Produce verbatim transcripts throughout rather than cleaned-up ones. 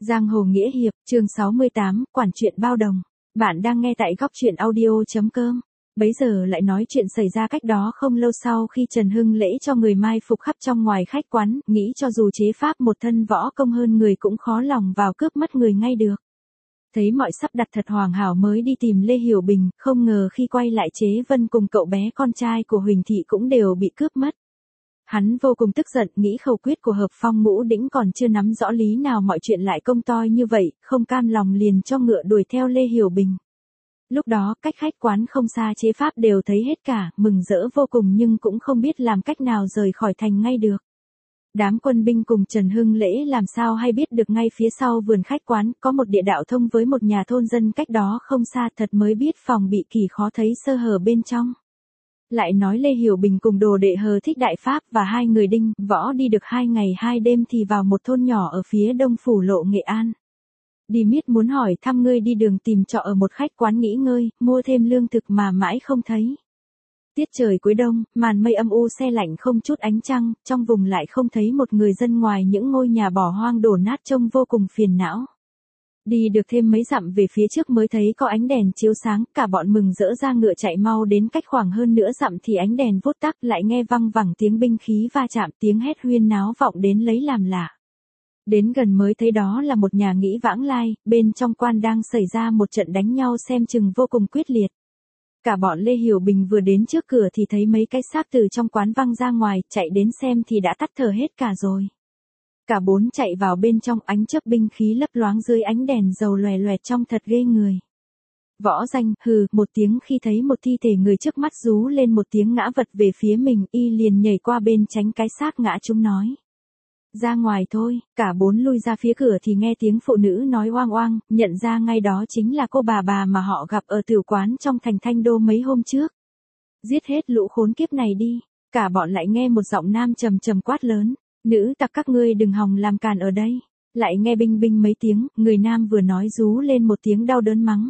Giang hồ nghĩa hiệp, chương sáu mươi tám, quản chuyện bao đồng. Bạn đang nghe tại góc truyện audio chấm com. Bấy giờ lại nói chuyện xảy ra cách đó không lâu sau khi Trần Hưng lễ cho người mai phục khắp trong ngoài khách quán, nghĩ cho dù chế pháp một thân võ công hơn người cũng khó lòng vào cướp mất người ngay được. Thấy mọi sắp đặt thật hoàn hảo mới đi tìm Lê Hiểu Bình, không ngờ khi quay lại Chế Vân cùng cậu bé con trai của Huỳnh Thị cũng đều bị cướp mất. Hắn vô cùng tức giận, nghĩ khẩu quyết của Hợp Phong Ngũ Đĩnh còn chưa nắm rõ lý nào mọi chuyện lại công toi như vậy, không cam lòng liền cho ngựa đuổi theo Lê Hiểu Bình. Lúc đó cách khách quán không xa Chế Pháp đều thấy hết cả, mừng rỡ vô cùng nhưng cũng không biết làm cách nào rời khỏi thành ngay được. Đám quân binh cùng Trần Hưng lễ làm sao hay biết được ngay phía sau vườn khách quán có một địa đạo thông với một nhà thôn dân cách đó không xa, thật mới biết phòng bị kỳ khó thấy sơ hở bên trong. Lại nói Lê Hiểu Bình cùng đồ đệ Hờ Thích Đại Pháp và hai người Đinh, Võ đi được hai ngày hai đêm thì vào một thôn nhỏ ở phía đông phủ lộ Nghệ An. Đi miết muốn hỏi thăm ngươi đi đường tìm trọ ở một khách quán nghỉ ngơi, mua thêm lương thực mà mãi không thấy. Tiết trời cuối đông, màn mây âm u se lạnh không chút ánh trăng, trong vùng lại không thấy một người dân ngoài những ngôi nhà bỏ hoang đổ nát trông vô cùng phiền não. Đi được thêm mấy dặm về phía trước mới thấy có ánh đèn chiếu sáng, cả bọn mừng rỡ ra ngựa chạy mau đến cách khoảng hơn nửa dặm thì ánh đèn vút tắt, lại nghe văng vẳng tiếng binh khí va chạm, tiếng hét huyên náo vọng đến lấy làm lạ. Đến gần mới thấy đó là một nhà nghỉ vãng lai, bên trong quan đang xảy ra một trận đánh nhau xem chừng vô cùng quyết liệt. Cả bọn Lê Hiểu Bình vừa đến trước cửa thì thấy mấy cái xác từ trong quán văng ra ngoài, chạy đến xem thì đã tắt thở hết cả rồi. Cả bốn chạy vào bên trong, ánh chớp binh khí lấp loáng dưới ánh đèn dầu loè loẹt trông thật ghê người. Võ Danh hừ một tiếng khi thấy một thi thể người trước mắt rú lên một tiếng ngã vật về phía mình, y liền nhảy qua bên tránh cái xác ngã chúng nói. Ra ngoài thôi, cả bốn lui ra phía cửa thì nghe tiếng phụ nữ nói oang oang, nhận ra ngay đó chính là cô bà bà mà họ gặp ở tiểu quán trong thành Thanh Đô mấy hôm trước. Giết hết lũ khốn kiếp này đi, cả bọn lại nghe một giọng nam trầm trầm quát lớn. Nữ tặc các ngươi đừng hòng làm càn ở đây. Lại nghe binh binh mấy tiếng, người nam vừa nói rú lên một tiếng đau đớn mắng.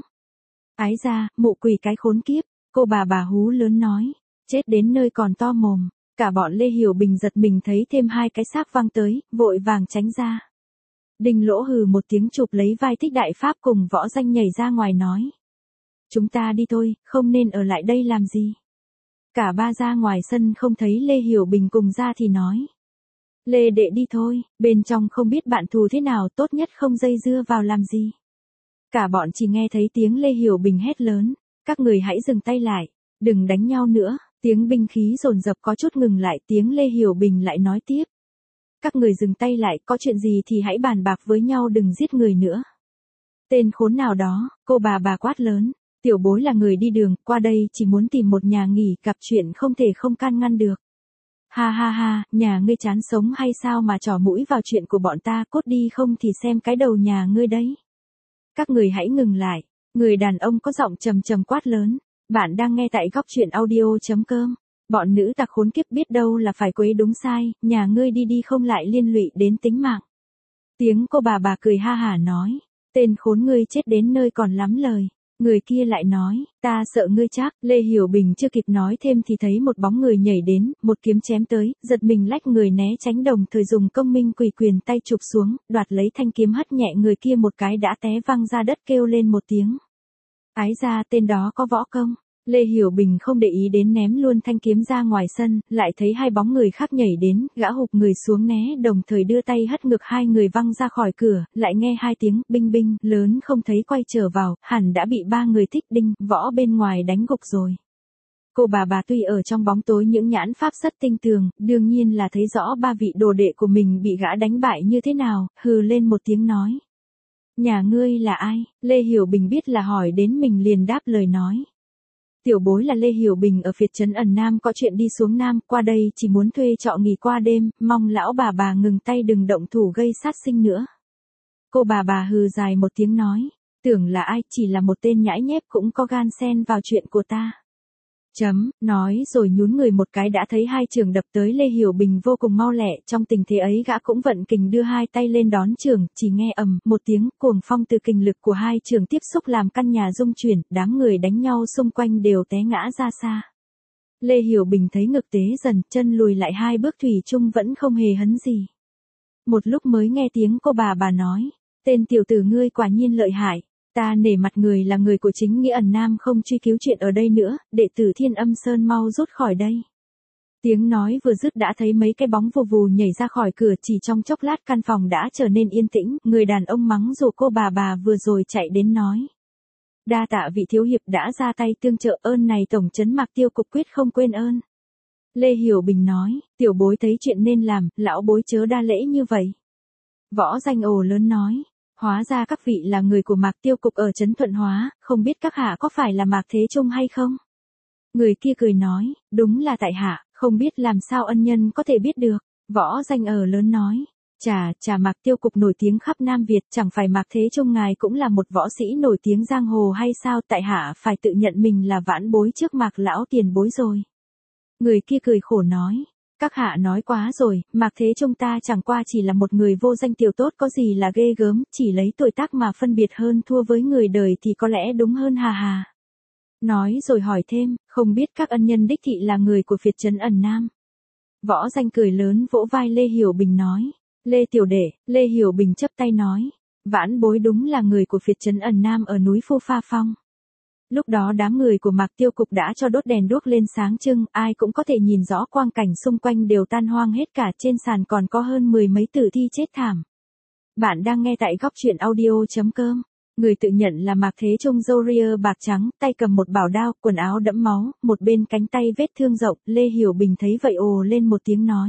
Ái ra, mụ quỷ cái khốn kiếp, cô bà bà hú lớn nói. Chết đến nơi còn to mồm, cả bọn Lê Hiểu Bình giật mình thấy thêm hai cái xác văng tới, vội vàng tránh ra. Đinh Lỗ hừ một tiếng chụp lấy vai Thích Đại Pháp cùng Võ Danh nhảy ra ngoài nói. Chúng ta đi thôi, không nên ở lại đây làm gì. Cả ba ra ngoài sân không thấy Lê Hiểu Bình cùng ra thì nói. Lê đệ đi thôi, bên trong không biết bạn thù thế nào, tốt nhất không dây dưa vào làm gì. Cả bọn chỉ nghe thấy tiếng Lê Hiểu Bình hét lớn, các người hãy dừng tay lại, đừng đánh nhau nữa, tiếng binh khí dồn dập có chút ngừng lại, tiếng Lê Hiểu Bình lại nói tiếp. Các người dừng tay lại, có chuyện gì thì hãy bàn bạc với nhau đừng giết người nữa. Tên khốn nào đó, cô bà bà quát lớn, tiểu bối là người đi đường, qua đây chỉ muốn tìm một nhà nghỉ, gặp chuyện không thể không can ngăn được. Ha ha ha, nhà ngươi chán sống hay sao mà trỏ mũi vào chuyện của bọn ta, cốt đi không thì xem cái đầu nhà ngươi đấy. Các người hãy ngừng lại, người đàn ông có giọng trầm trầm quát lớn, bạn đang nghe tại góc truyện audio chấm com. Bọn nữ tặc khốn kiếp biết đâu là phải quấy đúng sai, nhà ngươi đi đi không lại liên lụy đến tính mạng. Tiếng cô bà bà cười ha hả nói, tên khốn ngươi chết đến nơi còn lắm lời. Người kia lại nói, ta sợ ngươi chắc. Lê Hiểu Bình chưa kịp nói thêm thì thấy một bóng người nhảy đến, một kiếm chém tới, giật mình lách người né tránh, đồng thời dùng công minh quỳ quyền tay chụp xuống, đoạt lấy thanh kiếm hất nhẹ người kia một cái đã té văng ra đất kêu lên một tiếng. Ái ra tên đó có võ công. Lê Hiểu Bình không để ý đến ném luôn thanh kiếm ra ngoài sân, lại thấy hai bóng người khác nhảy đến, gã hụp người xuống né đồng thời đưa tay hất ngược hai người văng ra khỏi cửa, lại nghe hai tiếng binh binh lớn không thấy quay trở vào, hẳn đã bị ba người Thích Đinh, Võ bên ngoài đánh gục rồi. Cô bà bà tuy ở trong bóng tối những nhãn pháp rất tinh tường, đương nhiên là thấy rõ ba vị đồ đệ của mình bị gã đánh bại như thế nào, hừ lên một tiếng nói. Nhà ngươi là ai? Lê Hiểu Bình biết là hỏi đến mình liền đáp lời nói. Tiểu bối là Lê Hiểu Bình ở phiệt trấn ẩn Nam, có chuyện đi xuống Nam, qua đây chỉ muốn thuê trọ nghỉ qua đêm, mong lão bà bà ngừng tay đừng động thủ gây sát sinh nữa. Cô bà bà hừ dài một tiếng nói, tưởng là ai, chỉ là một tên nhãi nhép cũng có gan xen vào chuyện của ta. Chấm, nói rồi nhún người một cái đã thấy hai chưởng đập tới Lê Hiểu Bình vô cùng mau lẹ, trong tình thế ấy gã cũng vận kình đưa hai tay lên đón chưởng, chỉ nghe ầm một tiếng, cuồng phong từ kình lực của hai chưởng tiếp xúc làm căn nhà rung chuyển, đám người đánh nhau xung quanh đều té ngã ra xa. Lê Hiểu Bình thấy ngực tế dần, chân lùi lại hai bước thủy chung vẫn không hề hấn gì. Một lúc mới nghe tiếng cô bà bà nói, Tên tiểu tử ngươi quả nhiên lợi hại. Ta nể mặt người là người của chính nghĩa ẩn nam không truy cứu chuyện ở đây nữa, đệ tử Thiên Âm Sơn mau rút khỏi đây. Tiếng nói vừa dứt đã thấy mấy cái bóng vù vù nhảy ra khỏi cửa, chỉ trong chốc lát căn phòng đã trở nên yên tĩnh, người đàn ông mắng rủa cô bà bà vừa rồi chạy đến nói. Đa tạ vị thiếu hiệp đã ra tay tương trợ, ơn này tổng trấn Mạc Tiêu cục quyết không quên ơn. Lê Hiểu Bình nói, tiểu bối thấy chuyện nên làm, lão bối chớ đa lễ như vậy. Võ Danh ồ lớn nói, hóa ra các vị là người của Mạc Tiêu cục ở trấn Thuận Hóa, không biết các hạ có phải là Mạc Thế Trung hay không? Người kia cười nói, đúng là tại hạ, không biết làm sao ân nhân có thể biết được. Võ Danh ở lớn nói, chà, chà Mạc Tiêu cục nổi tiếng khắp Nam Việt, chẳng phải Mạc Thế Trung ngài cũng là một võ sĩ nổi tiếng giang hồ hay sao, tại hạ phải tự nhận mình là vãn bối trước Mạc lão tiền bối rồi. Người kia cười khổ nói, các hạ nói quá rồi, Mạc Thế Trung ta chẳng qua chỉ là một người vô danh tiểu tốt, có gì là ghê gớm, chỉ lấy tuổi tác mà phân biệt hơn thua với người đời thì có lẽ đúng hơn hà hà. Nói rồi hỏi thêm, không biết các ân nhân đích thị là người của phiệt trấn ẩn Nam. Võ Danh cười lớn vỗ vai Lê Hiểu Bình nói, Lê tiểu đệ. Lê Hiểu Bình chắp tay nói, vãn bối đúng là người của phiệt trấn ẩn Nam ở núi Phu Pha Phong. Lúc đó đám người của Mạc Tiêu cục đã cho đốt đèn đuốc lên sáng trưng, ai cũng có thể nhìn rõ quang cảnh xung quanh đều tan hoang hết cả, trên sàn còn có hơn mười mấy tử thi chết thảm. Bạn đang nghe tại góc truyện audio chấm com. Người tự nhận là Mạc Thế Trung râu ria bạc trắng, tay cầm một bảo đao, quần áo đẫm máu, một bên cánh tay vết thương rộng, Lê Hiểu Bình thấy vậy ồ lên một tiếng nói.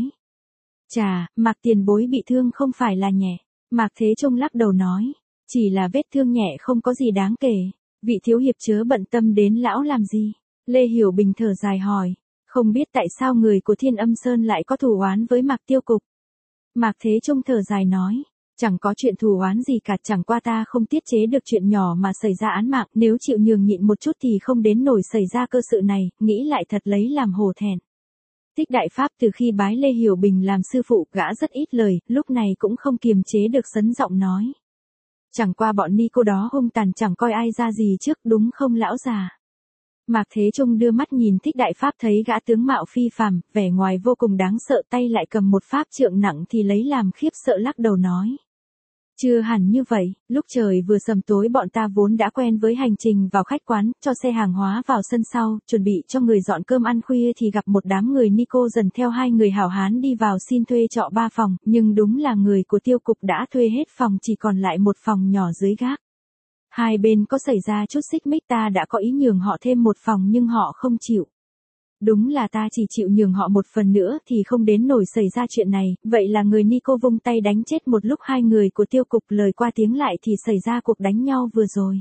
Chà, Mạc tiền bối bị thương không phải là nhẹ. Mạc Thế Trung lắc đầu nói, chỉ là vết thương nhẹ không có gì đáng kể. Vị thiếu hiệp chớ bận tâm đến lão làm gì. Lê Hiểu Bình thở dài hỏi, không biết tại sao người của Thiên Âm Sơn lại có thù oán với Mạc Tiêu cục. Mạc Thế Trung thở dài nói, chẳng có chuyện thù oán gì cả, chẳng qua ta không tiết chế được chuyện nhỏ mà xảy ra án mạng, nếu chịu nhường nhịn một chút thì không đến nổi xảy ra cơ sự này, nghĩ lại thật lấy làm hổ thẹn. Thích Đại Pháp từ khi bái Lê Hiểu Bình làm sư phụ, gã rất ít lời, lúc này cũng không kiềm chế được sấn giọng nói. Chẳng qua bọn ni cô đó hung tàn chẳng coi ai ra gì trước, đúng không lão già? Mạc Thế Trung đưa mắt nhìn Thích Đại Pháp, thấy gã tướng mạo phi phàm, vẻ ngoài vô cùng đáng sợ, tay lại cầm một pháp trượng nặng thì lấy làm khiếp sợ lắc đầu nói. Chưa hẳn như vậy, lúc trời vừa sầm tối bọn ta vốn đã quen với hành trình vào khách quán, cho xe hàng hóa vào sân sau, chuẩn bị cho người dọn cơm ăn khuya thì gặp một đám người ni cô dần theo hai người hảo hán đi vào xin thuê trọ ba phòng, nhưng đúng là người của Tiêu cục đã thuê hết phòng, chỉ còn lại một phòng nhỏ dưới gác. Hai bên có xảy ra chút xích mích, ta đã có ý nhường họ thêm một phòng nhưng họ không chịu. Đúng là ta chỉ chịu nhường họ một phần nữa thì không đến nổi xảy ra chuyện này, vậy là người ni cô vung tay đánh chết một lúc hai người của Tiêu cục, lời qua tiếng lại thì xảy ra cuộc đánh nhau vừa rồi.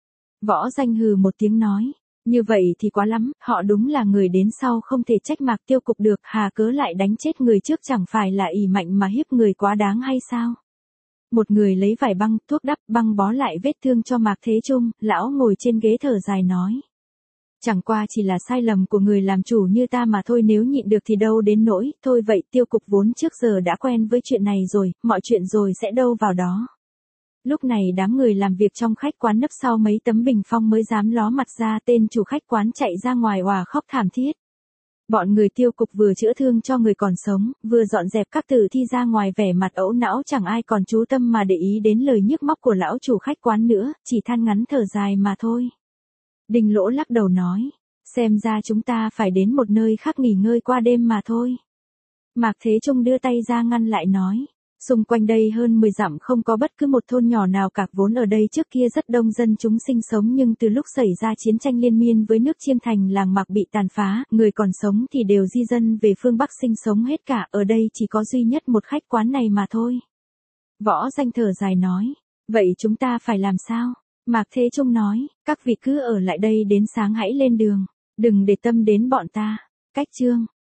Võ Danh hừ một tiếng nói, như vậy thì quá lắm, họ đúng là người đến sau không thể trách Mạc Tiêu cục được, hà cớ lại đánh chết người trước, chẳng phải là ỷ mạnh mà hiếp người quá đáng hay sao? Một người lấy vải băng, thuốc đắp, băng bó lại vết thương cho Mạc Thế Trung, lão ngồi trên ghế thở dài nói. Chẳng qua chỉ là sai lầm của người làm chủ như ta mà thôi, nếu nhịn được thì đâu đến nỗi, thôi vậy Tiêu cục vốn trước giờ đã quen với chuyện này rồi, mọi chuyện rồi sẽ đâu vào đó. Lúc này đám người làm việc trong khách quán nấp sau mấy tấm bình phong mới dám ló mặt ra, tên chủ khách quán chạy ra ngoài òa khóc thảm thiết. Bọn người Tiêu cục vừa chữa thương cho người còn sống, vừa dọn dẹp các tử thi ra ngoài, vẻ mặt ẩu não, chẳng ai còn chú tâm mà để ý đến lời nhức móc của lão chủ khách quán nữa, chỉ than ngắn thở dài mà thôi. Đinh Lỗ lắc đầu nói, xem ra chúng ta phải đến một nơi khác nghỉ ngơi qua đêm mà thôi. Mạc Thế Trung đưa tay ra ngăn lại nói, xung quanh đây hơn mười dặm không có bất cứ một thôn nhỏ nào cả, vốn ở đây trước kia rất đông dân chúng sinh sống, nhưng từ lúc xảy ra chiến tranh liên miên với nước Chiêm Thành, làng mạc bị tàn phá, người còn sống thì đều di dân về phương Bắc sinh sống hết cả, ở đây chỉ có duy nhất một khách quán này mà thôi. Võ Danh thở dài nói, vậy chúng ta phải làm sao? Mạc Thế Trung nói, các vị cứ ở lại đây đến sáng hãy lên đường, đừng để tâm đến bọn ta. Cách chương